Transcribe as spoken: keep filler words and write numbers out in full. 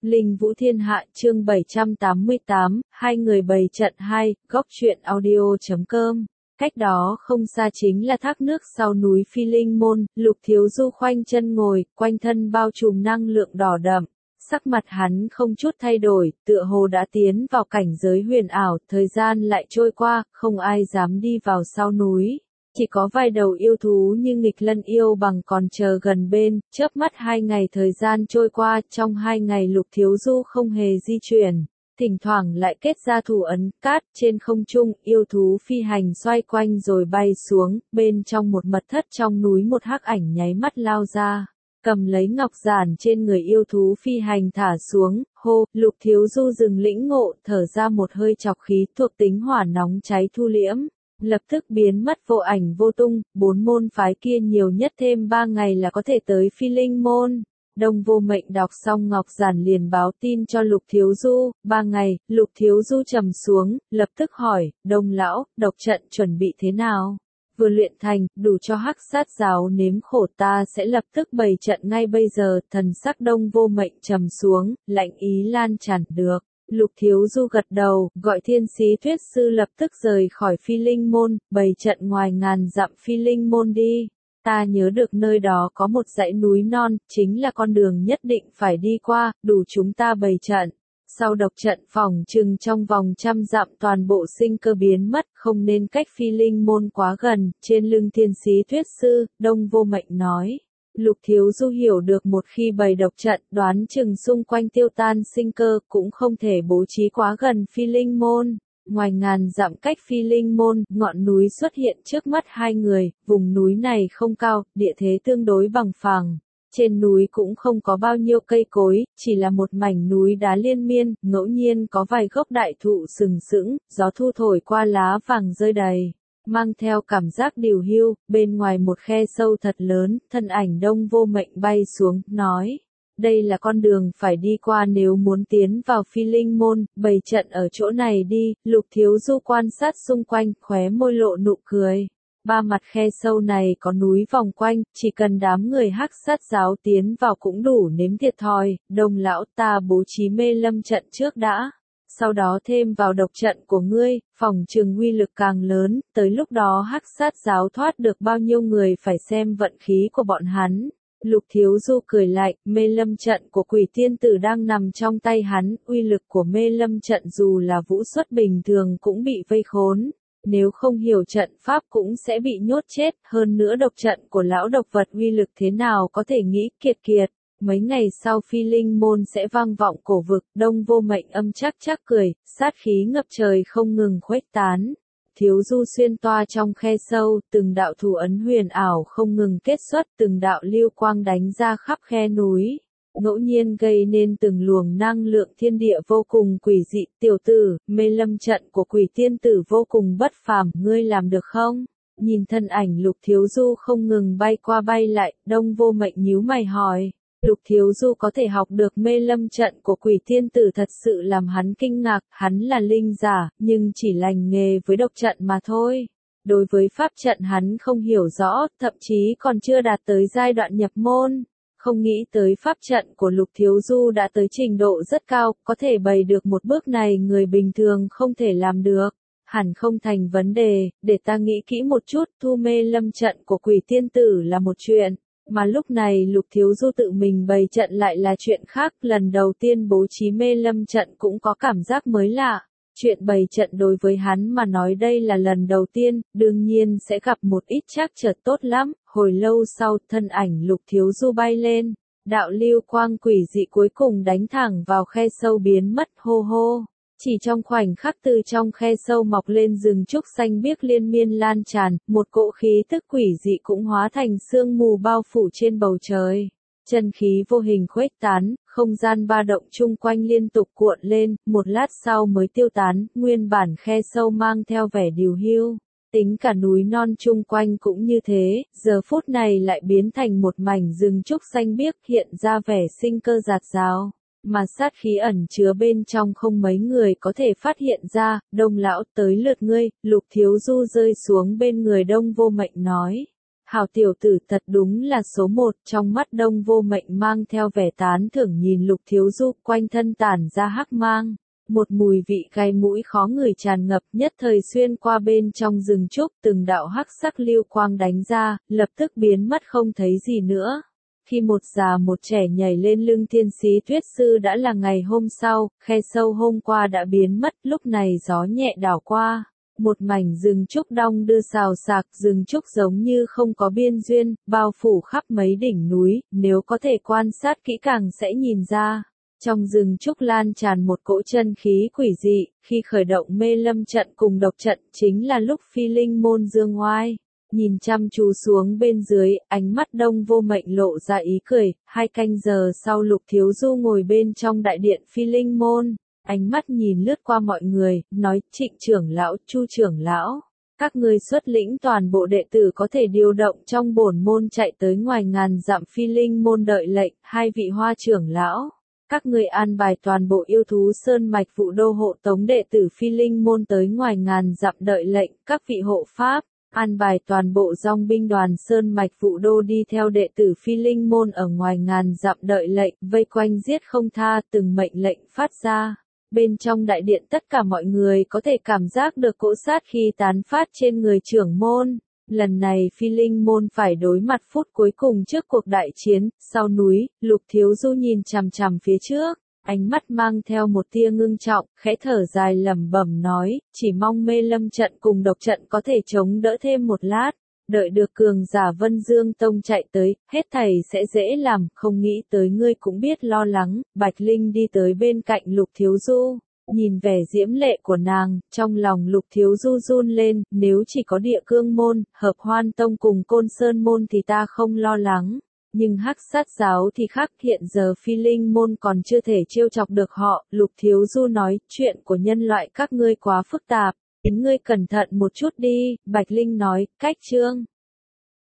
Linh Vũ Thiên Hạ chương bảy trăm tám mươi tám, hai người bày trận hai, góc truyện audio chấm com. Cách đó không xa chính là thác nước sau núi Phi Linh Môn, Lục Thiếu Du khoanh chân ngồi, quanh thân bao trùm năng lượng đỏ đậm. Sắc mặt hắn không chút thay đổi, tựa hồ đã tiến vào cảnh giới huyền ảo, thời gian lại trôi qua, không ai dám đi vào sau núi. Chỉ có vài đầu yêu thú như nghịch lân yêu bằng còn chờ gần bên, chớp mắt hai ngày thời gian trôi qua, trong hai ngày Lục Thiếu Du không hề di chuyển, thỉnh thoảng lại kết ra thủ ấn cát trên không trung, yêu thú phi hành xoay quanh rồi bay xuống, bên trong một mật thất trong núi một hắc ảnh nháy mắt lao ra, cầm lấy ngọc giản trên người yêu thú phi hành thả xuống, hô, Lục Thiếu Du dừng lĩnh ngộ, thở ra một hơi chọc khí thuộc tính hỏa nóng cháy thu liễm. Lập tức biến mất vô ảnh vô tung, bốn môn phái kia nhiều nhất thêm ba ngày là có thể tới Phi Linh Môn. Đông Vô Mệnh đọc xong ngọc giản liền báo tin cho Lục Thiếu Du, ba ngày, Lục Thiếu Du trầm xuống, lập tức hỏi, Đông lão, độc trận chuẩn bị thế nào? Vừa luyện thành, đủ cho hắc sát giáo nếm khổ, ta sẽ lập tức bày trận ngay bây giờ, thần sắc Đông Vô Mệnh trầm xuống, lạnh ý lan tràn được. Lục Thiếu Du gật đầu, gọi thiên sĩ thuyết sư lập tức rời khỏi Phi Linh Môn, bày trận ngoài ngàn dặm Phi Linh Môn đi. Ta nhớ được nơi đó có một dãy núi non, chính là con đường nhất định phải đi qua, đủ chúng ta bày trận. Sau độc trận phòng trừng trong vòng trăm dặm toàn bộ sinh cơ biến mất, không nên cách Phi Linh Môn quá gần, trên lưng thiên sĩ thuyết sư, Đông Vô Mệnh nói. Lục Thiếu Du hiểu được một khi bày độc trận, đoán chừng xung quanh tiêu tan sinh cơ, cũng không thể bố trí quá gần Phi Linh Môn. Ngoài ngàn dặm cách Phi Linh Môn, ngọn núi xuất hiện trước mắt hai người, vùng núi này không cao, địa thế tương đối bằng phẳng. Trên núi cũng không có bao nhiêu cây cối, chỉ là một mảnh núi đá liên miên, ngẫu nhiên có vài gốc đại thụ sừng sững, gió thu thổi qua lá vàng rơi đầy. Mang theo cảm giác điều hưu, bên ngoài một khe sâu thật lớn, thân ảnh Đông Vô Mệnh bay xuống, nói. Đây là con đường phải đi qua nếu muốn tiến vào Phi Linh Môn, bày trận ở chỗ này đi, Lục Thiếu Du quan sát xung quanh, khóe môi lộ nụ cười. Ba mặt khe sâu này có núi vòng quanh, chỉ cần đám người hắc sát giáo tiến vào cũng đủ nếm thiệt thòi, Đông lão ta bố trí mê lâm trận trước đã. Sau đó thêm vào độc trận của ngươi, phòng trường uy lực càng lớn, tới lúc đó hắc sát giáo thoát được bao nhiêu người phải xem vận khí của bọn hắn. Lục Thiếu Du cười lạnh, mê lâm trận của quỷ tiên tử đang nằm trong tay hắn, uy lực của mê lâm trận dù là vũ xuất bình thường cũng bị vây khốn. Nếu không hiểu trận pháp cũng sẽ bị nhốt chết, hơn nữa độc trận của lão độc vật uy lực thế nào có thể nghĩ kiệt kiệt. Mấy ngày sau Phi Linh Môn sẽ vang vọng cổ vực, Đông Vô Mệnh âm chắc chắc cười, sát khí ngập trời không ngừng khuếch tán. Thiếu Du xuyên toa trong khe sâu, từng đạo thủ ấn huyền ảo không ngừng kết xuất, từng đạo lưu quang đánh ra khắp khe núi. Ngẫu nhiên gây nên từng luồng năng lượng thiên địa vô cùng quỷ dị, tiểu tử, mê lâm trận của quỷ tiên tử vô cùng bất phàm, ngươi làm được không? Nhìn thân ảnh Lục Thiếu Du không ngừng bay qua bay lại, Đông Vô Mệnh nhíu mày hỏi. Lục Thiếu Du có thể học được mê lâm trận của quỷ tiên tử thật sự làm hắn kinh ngạc, hắn là linh giả, nhưng chỉ lành nghề với độc trận mà thôi. Đối với pháp trận hắn không hiểu rõ, thậm chí còn chưa đạt tới giai đoạn nhập môn. Không nghĩ tới pháp trận của Lục Thiếu Du đã tới trình độ rất cao, có thể bày được một bước này người bình thường không thể làm được. Hẳn không thành vấn đề, để ta nghĩ kỹ một chút, thu mê lâm trận của quỷ tiên tử là một chuyện. Mà lúc này Lục Thiếu Du tự mình bày trận lại là chuyện khác, lần đầu tiên bố trí mê lâm trận cũng có cảm giác mới lạ. Chuyện bày trận đối với hắn mà nói đây là lần đầu tiên, đương nhiên sẽ gặp một ít trắc trở tốt lắm. Hồi lâu sau, thân ảnh Lục Thiếu Du bay lên, đạo lưu quang quỷ dị cuối cùng đánh thẳng vào khe sâu biến mất, hô hô. Chỉ trong khoảnh khắc từ trong khe sâu mọc lên rừng trúc xanh biếc liên miên lan tràn, một cỗ khí tức quỷ dị cũng hóa thành sương mù bao phủ trên bầu trời. Chân khí vô hình khuếch tán, không gian ba động chung quanh liên tục cuộn lên, một lát sau mới tiêu tán, nguyên bản khe sâu mang theo vẻ điều hưu. Tính cả núi non chung quanh cũng như thế, giờ phút này lại biến thành một mảnh rừng trúc xanh biếc hiện ra vẻ sinh cơ rạt rào. Mà sát khí ẩn chứa bên trong không mấy người có thể phát hiện ra, Đông lão tới lượt ngươi, Lục Thiếu Du rơi xuống bên người Đông Vô Mệnh nói. Hảo tiểu tử thật đúng là số một, trong mắt Đông Vô Mệnh mang theo vẻ tán thưởng nhìn Lục Thiếu Du, quanh thân tản ra hắc mang. Một mùi vị gai mũi khó ngửi tràn ngập, nhất thời xuyên qua bên trong rừng trúc, từng đạo hắc sắc lưu quang đánh ra, lập tức biến mất không thấy gì nữa. Khi một già một trẻ nhảy lên lưng thiên sĩ tuyết sư đã là ngày hôm sau, khe sâu hôm qua đã biến mất, lúc này gió nhẹ đảo qua. Một mảnh rừng trúc đong đưa xào xạc, rừng trúc giống như không có biên duyên, bao phủ khắp mấy đỉnh núi, nếu có thể quan sát kỹ càng sẽ nhìn ra. Trong rừng trúc lan tràn một cỗ chân khí quỷ dị, khi khởi động mê lâm trận cùng độc trận chính là lúc phi linh môn dương oai. Nhìn chăm chú xuống bên dưới, ánh mắt Đông Vô Mệnh lộ ra ý cười, hai canh giờ sau Lục Thiếu Du ngồi bên trong đại điện phi linh môn. Ánh mắt nhìn lướt qua mọi người, nói, Trịnh trưởng lão, Chu trưởng lão, các ngươi xuất lĩnh toàn bộ đệ tử có thể điều động trong bổn môn chạy tới ngoài ngàn dặm phi linh môn đợi lệnh, hai vị Hoa trưởng lão, các ngươi an bài toàn bộ yêu thú sơn mạch vụ đô hộ tống đệ tử phi linh môn tới ngoài ngàn dặm đợi lệnh, các vị hộ pháp, an bài toàn bộ dòng binh đoàn sơn mạch vụ đô đi theo đệ tử phi linh môn ở ngoài ngàn dặm đợi lệnh, vây quanh giết không tha, từng mệnh lệnh phát ra. Bên trong đại điện tất cả mọi người có thể cảm giác được cỗ sát khi tán phát trên người trưởng môn. Lần này phi linh môn phải đối mặt phút cuối cùng trước cuộc đại chiến, sau núi, Lục Thiếu Du nhìn chằm chằm phía trước, ánh mắt mang theo một tia ngưng trọng, khẽ thở dài lẩm bẩm nói, chỉ mong mê lâm trận cùng độc trận có thể chống đỡ thêm một lát. Đợi được cường giả Vân Dương Tông chạy tới, hết thầy sẽ dễ làm, không nghĩ tới ngươi cũng biết lo lắng. Bạch Linh đi tới bên cạnh Lục Thiếu Du, nhìn vẻ diễm lệ của nàng, trong lòng Lục Thiếu Du run lên, nếu chỉ có Địa Cương môn, Hợp Hoan Tông cùng Côn Sơn môn thì ta không lo lắng, nhưng Hắc Sát giáo thì khác, hiện giờ Phi Linh môn còn chưa thể trêu chọc được họ. Lục Thiếu Du nói, chuyện của nhân loại các ngươi quá phức tạp. Chính ngươi cẩn thận một chút đi, Bạch Linh nói, cách chương.